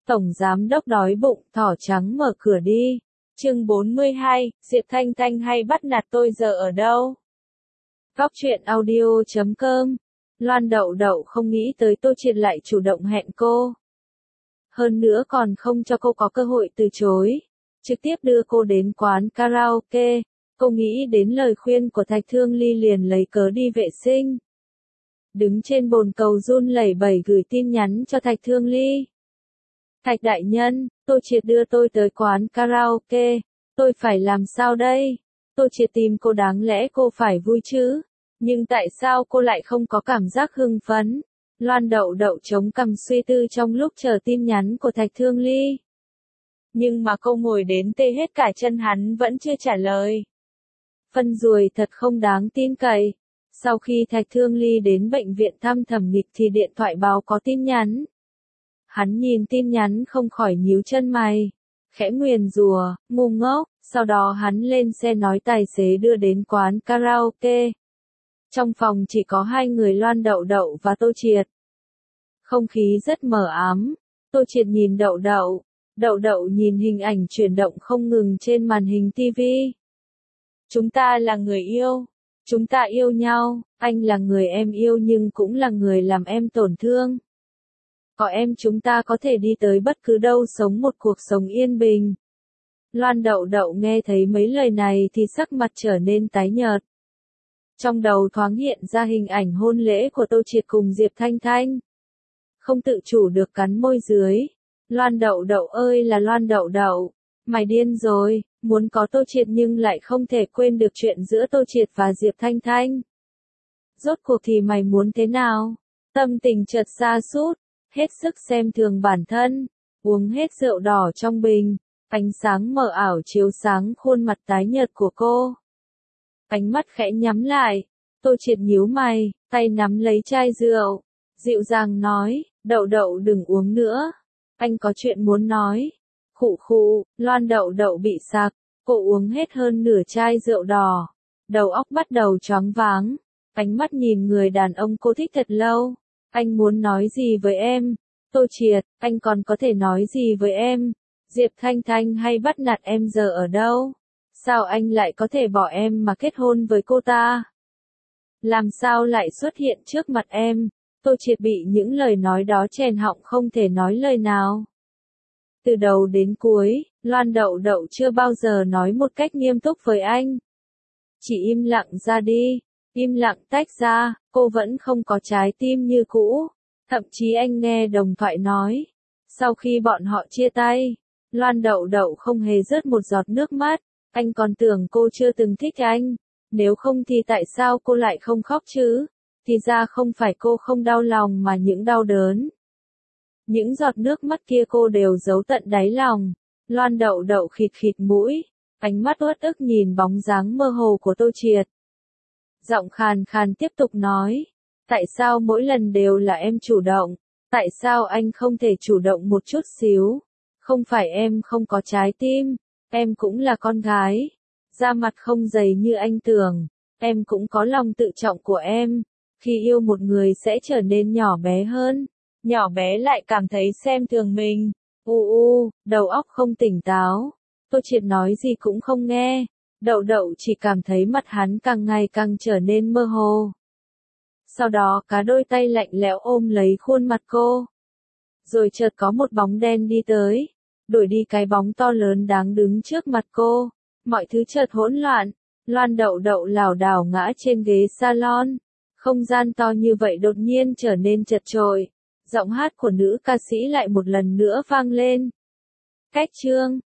Tổng giám đốc đói bụng, thỏ trắng mở cửa đi. Chương 42, Diệp Thanh Thanh hay bắt nạt tôi giờ ở đâu? Góc truyện audio.com. Loan Đậu Đậu không nghĩ tới Tô Triệt lại chủ động hẹn cô. Hơn nữa còn không cho cô có cơ hội từ chối. Trực tiếp đưa cô đến quán karaoke. Cô nghĩ đến lời khuyên của Thạch Thương Ly liền lấy cớ đi vệ sinh. Đứng trên bồn cầu run lẩy bẩy gửi tin nhắn cho Thạch Thương Ly. Thạch đại nhân, Tô Triệt đưa tôi tới quán karaoke, tôi phải làm sao đây? Tô Triệt tìm cô đáng lẽ cô phải vui chứ, nhưng tại sao cô lại không có cảm giác hưng phấn? Loan Đậu Đậu chống cằm suy tư trong lúc chờ tin nhắn của Thạch Thương Ly. Nhưng mà cô ngồi đến tê hết cả chân hắn vẫn chưa trả lời. Phân ruồi thật không đáng tin cậy. Sau khi Thạch Thương Ly đến bệnh viện thăm thẩm nghịch thì điện thoại báo có tin nhắn. Hắn nhìn tin nhắn không khỏi nhíu chân mày, khẽ nguyền rủa, ngu ngốc, sau đó hắn lên xe nói tài xế đưa đến quán karaoke. Trong phòng chỉ có hai người Loan Đậu Đậu và Tô Triệt. Không khí rất mờ ám, Tô Triệt nhìn Đậu Đậu, Đậu Đậu nhìn hình ảnh chuyển động không ngừng trên màn hình TV. Chúng ta là người yêu, chúng ta yêu nhau, anh là người em yêu nhưng cũng là người làm em tổn thương. Có em chúng ta có thể đi tới bất cứ đâu sống một cuộc sống yên bình. Loan Đậu Đậu nghe thấy mấy lời này thì sắc mặt trở nên tái nhợt. Trong đầu thoáng hiện ra hình ảnh hôn lễ của Tô Triệt cùng Diệp Thanh Thanh. Không tự chủ được cắn môi dưới. Loan Đậu Đậu ơi là Loan Đậu Đậu, mày điên rồi, muốn có Tô Triệt nhưng lại không thể quên được chuyện giữa Tô Triệt và Diệp Thanh Thanh. Rốt cuộc thì mày muốn thế nào? Tâm tình chợt sa sút. Hết sức xem thường bản thân, uống hết rượu đỏ trong bình, ánh sáng mờ ảo chiếu sáng khuôn mặt tái nhợt của cô. Ánh mắt khẽ nhắm lại, Tô Triệt nhíu mày, tay nắm lấy chai rượu, dịu dàng nói, Đậu Đậu đừng uống nữa, anh có chuyện muốn nói. Khụ khụ, Loan Đậu Đậu bị sặc, cô uống hết hơn nửa chai rượu đỏ, đầu óc bắt đầu choáng váng, ánh mắt nhìn người đàn ông cô thích thật lâu. Anh muốn nói gì với em? Tô Triệt, anh còn có thể nói gì với em? Diệp Thanh Thanh hay bắt nạt em giờ ở đâu? Sao anh lại có thể bỏ em mà kết hôn với cô ta? Làm sao lại xuất hiện trước mặt em? Tô Triệt bị những lời nói đó chèn họng không thể nói lời nào. Từ đầu đến cuối, Loan Đậu Đậu chưa bao giờ nói một cách nghiêm túc với anh. Chỉ im lặng ra đi. Im lặng tách ra, cô vẫn không có trái tim như cũ. Thậm chí anh nghe đồng thoại nói. Sau khi bọn họ chia tay, Loan Đậu Đậu không hề rớt một giọt nước mắt. Anh còn tưởng cô chưa từng thích anh. Nếu không thì tại sao cô lại không khóc chứ? Thì ra không phải cô không đau lòng mà những đau đớn. Những giọt nước mắt kia cô đều giấu tận đáy lòng. Loan Đậu Đậu khịt khịt mũi. Ánh mắt uất ức nhìn bóng dáng mơ hồ của Tô Triệt. Giọng khàn khàn tiếp tục nói, tại sao mỗi lần đều là em chủ động, tại sao anh không thể chủ động một chút xíu, không phải em không có trái tim, em cũng là con gái, da mặt không dày như anh tưởng, em cũng có lòng tự trọng của em, khi yêu một người sẽ trở nên nhỏ bé hơn, nhỏ bé lại cảm thấy xem thường mình, đầu óc không tỉnh táo, Tô Triệt nói gì cũng không nghe. Đậu Đậu chỉ cảm thấy mặt hắn càng ngày càng trở nên mơ hồ. Sau đó cả đôi tay lạnh lẽo ôm lấy khuôn mặt cô. Rồi chợt có một bóng đen đi tới, đuổi đi cái bóng to lớn đáng đứng trước mặt cô. Mọi thứ chợt hỗn loạn, Loan Đậu Đậu lảo đảo ngã trên ghế salon. Không gian to như vậy đột nhiên trở nên chật chội. Giọng hát của nữ ca sĩ lại một lần nữa vang lên. Cách chương